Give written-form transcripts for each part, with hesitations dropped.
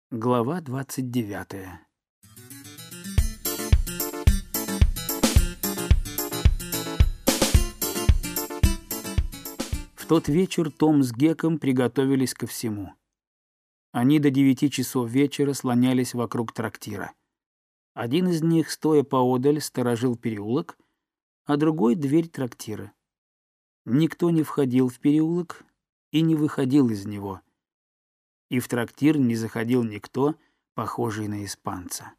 Глава 29. В тот вечер Том с Геком приготовились ко всему. Они до 9 часов вечера слонялись вокруг трактира. Один из них, стоя поодаль, сторожил переулок, а другой — дверь трактира. Никто не входил в переулок и не выходил из него. И в трактир не заходил никто, похожий на испанца.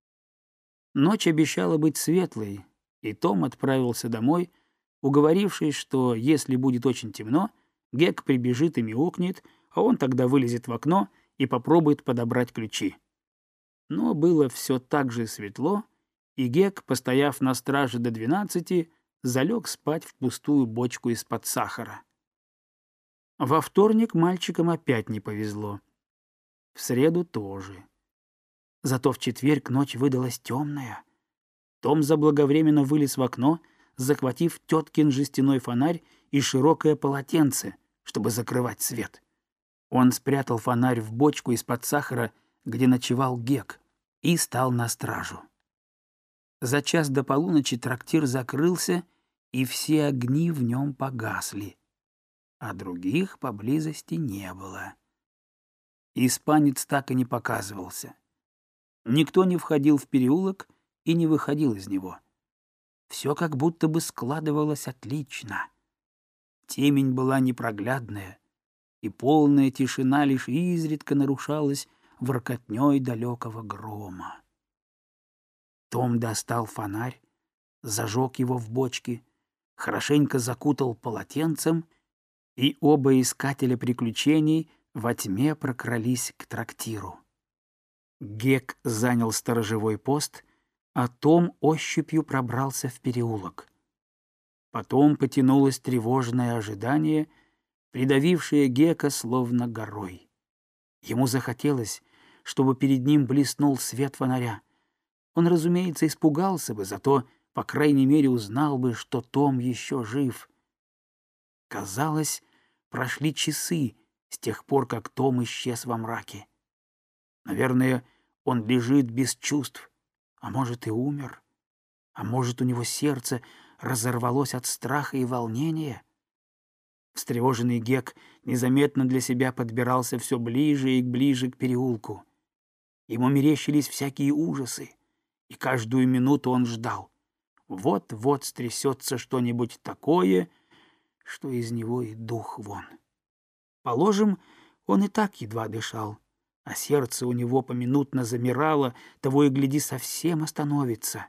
Ночь обещала быть светлой, и Том отправился домой, уговорившись, что если будет очень темно, Гек прибежит и мяукнет, а он тогда вылезет в окно и попробует подобрать ключи. Но было все так же светло, и Гек, постояв на страже до 12, залег спать в пустую бочку из-под сахара. Во вторник мальчикам опять не повезло. В среду тоже. Зато в четверг ночь выдалась темная. Том заблаговременно вылез в окно, захватив теткин жестяной фонарь и широкое полотенце, чтобы закрывать свет. Он спрятал фонарь в бочку из-под сахара, где ночевал Гек, и стал на стражу. За час до полуночи трактир закрылся, и все огни в нем погасли, а других поблизости не было. Испанец так и не показывался. Никто не входил в переулок и не выходил из него. Все как будто бы складывалось отлично. Темень была непроглядная, и полная тишина лишь изредка нарушалась воркотней далекого грома. Том достал фонарь, зажег его в бочке, хорошенько закутал полотенцем, и оба искателя приключений во тьме прокрались к трактиру. Гек занял сторожевой пост, а Том ощупью пробрался в переулок. Потом потянулось тревожное ожидание, придавившее Гека словно горой. Ему захотелось, чтобы перед ним блеснул свет фонаря. Он, разумеется, испугался бы, зато, по крайней мере, узнал бы, что Том еще жив. Казалось, прошли часы с тех пор, как Том исчез во мраке. Наверное, он лежит без чувств, а может, и умер. А может, у него сердце разорвалось от страха и волнения. Встревоженный Гек незаметно для себя подбирался все ближе и ближе к переулку. Ему мерещились всякие ужасы, и каждую минуту он ждал. Вот-вот стрясется что-нибудь такое, что из него и дух вон. Положим, он и так едва дышал, а сердце у него поминутно замирало, того и гляди совсем остановится.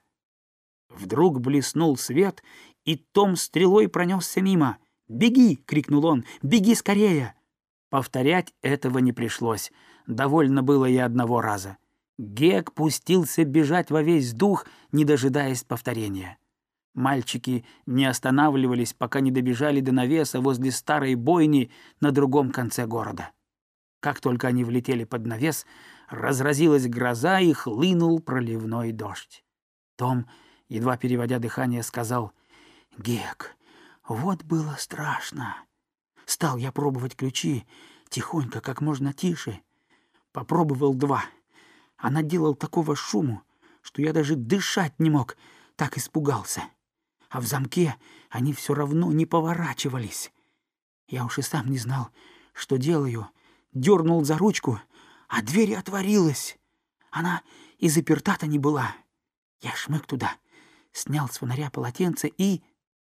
Вдруг блеснул свет, и Том стрелой пронесся мимо. «Беги!» — крикнул он. «Беги скорее!» Повторять этого не пришлось. Довольно было и одного раза. Гек пустился бежать во весь дух, не дожидаясь повторения. Мальчики не останавливались, пока не добежали до навеса возле старой бойни на другом конце города. Как только они влетели под навес, разразилась гроза и хлынул проливной дождь. Том, едва переводя дыхание, сказал: «Гек, вот было страшно. Стал я пробовать ключи, тихонько, как можно тише. Попробовал 2, а наделал такого шуму, что я даже дышать не мог, так испугался. А в замке они все равно не поворачивались. Я уж и сам не знал, что делаю. Дернул за ручку, а дверь отворилась. Она и заперта-то не была. Я шмык туда, снял с фонаря полотенце и...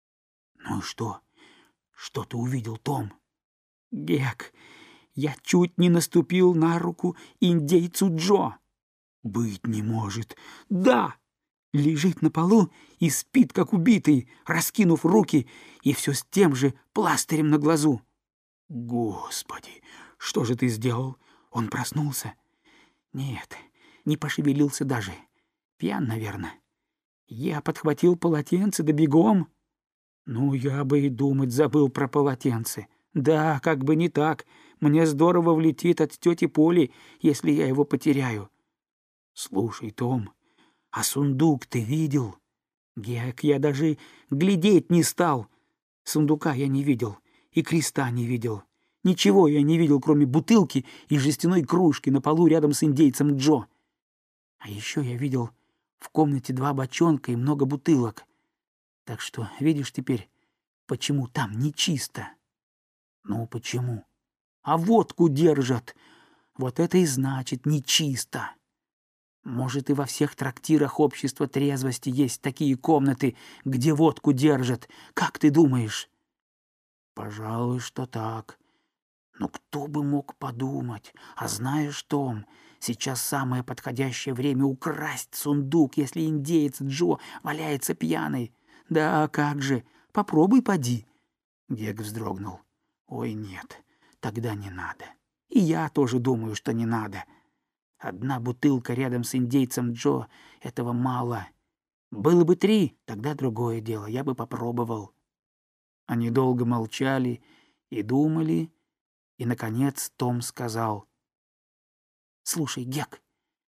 Ну и что? Что ты увидел, Том? Гек, я чуть не наступил на руку индейцу Джо. Быть не может. Да! Лежит на полу и спит, как убитый, раскинув руки, и все с тем же пластырем на глазу. Господи, что же ты сделал? Он проснулся? Нет, не пошевелился даже. Пьян, наверное. Я подхватил полотенце, да бегом. Ну, я бы и думать забыл про полотенце. Да, как бы не так. Мне здорово влетит от тети Поли, если я его потеряю. Слушай, Том, а сундук ты видел? Гек, я даже глядеть не стал. Сундука я не видел и креста не видел. Ничего я не видел, кроме бутылки и жестяной кружки на полу рядом с индейцем Джо. А еще я видел в комнате 2 бочонка и много бутылок. Так что видишь теперь, почему там нечисто. Ну, почему? А водку держат. Вот это и значит нечисто. Может, и во всех трактирах общества трезвости есть такие комнаты, где водку держат. Как ты думаешь? Пожалуй, что так. Но кто бы мог подумать? А знаешь, Том, сейчас самое подходящее время украсть сундук, если индеец Джо валяется пьяный. Да как же, попробуй поди. Гек вздрогнул. Ой, нет, тогда не надо. И я тоже думаю, что не надо. Одна бутылка рядом с индейцем Джо — этого мало. Было бы 3, тогда другое дело, я бы попробовал. Они долго молчали и думали, и, наконец, Том сказал: «Слушай, Гек,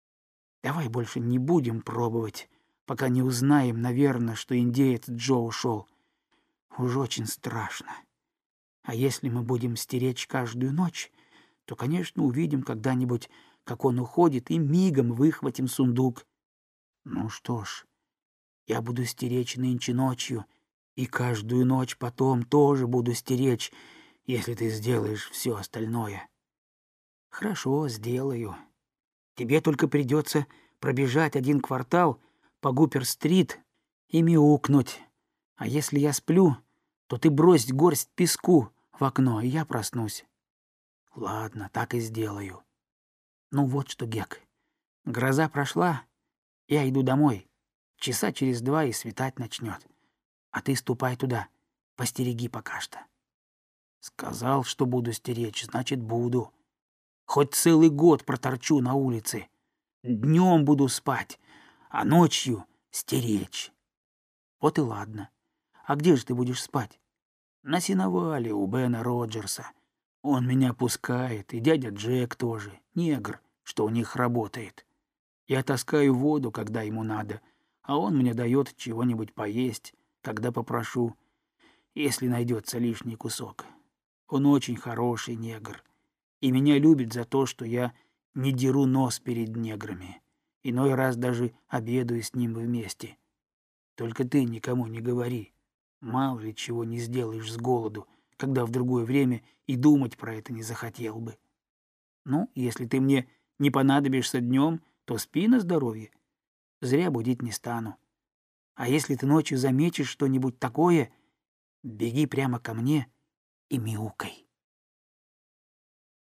давай больше не будем пробовать, пока не узнаем, наверное, что индеец Джо ушел. Уж очень страшно. А если мы будем стеречь каждую ночь, то, конечно, увидим когда-нибудь, как он уходит, и мигом выхватим сундук. Ну что ж, я буду стеречь нынче ночью, и каждую ночь потом тоже буду стеречь, если ты сделаешь все остальное». «Хорошо, сделаю. Тебе только придется пробежать 1 квартал по Гупер-стрит и мяукнуть. А если я сплю, то ты брось горсть песку в окно, и я проснусь». «Ладно, так и сделаю. Ну вот что, Гек, гроза прошла, я иду домой. Часа через 2 и светать начнет. А ты ступай туда, постереги пока что». «Сказал, что буду стеречь, значит, буду. Хоть целый год проторчу на улице. Днем буду спать, а ночью стеречь». «Вот и ладно. А где же ты будешь спать?» «На сеновале у Бена Роджерса. Он меня пускает, и дядя Джек тоже, негр, что у них работает. Я таскаю воду, когда ему надо, а он мне дает чего-нибудь поесть, когда попрошу, если найдется лишний кусок. Он очень хороший негр, и меня любит за то, что я не деру нос перед неграми. Иной раз даже обедаю с ним вместе. Только ты никому не говори. Мало ли чего не сделаешь с голоду, когда в другое время и думать про это не захотел бы. Ну, если ты мне не понадобишься днем, то спи на здоровье. Зря будить не стану. А если ты ночью заметишь что-нибудь такое, беги прямо ко мне и мяукай».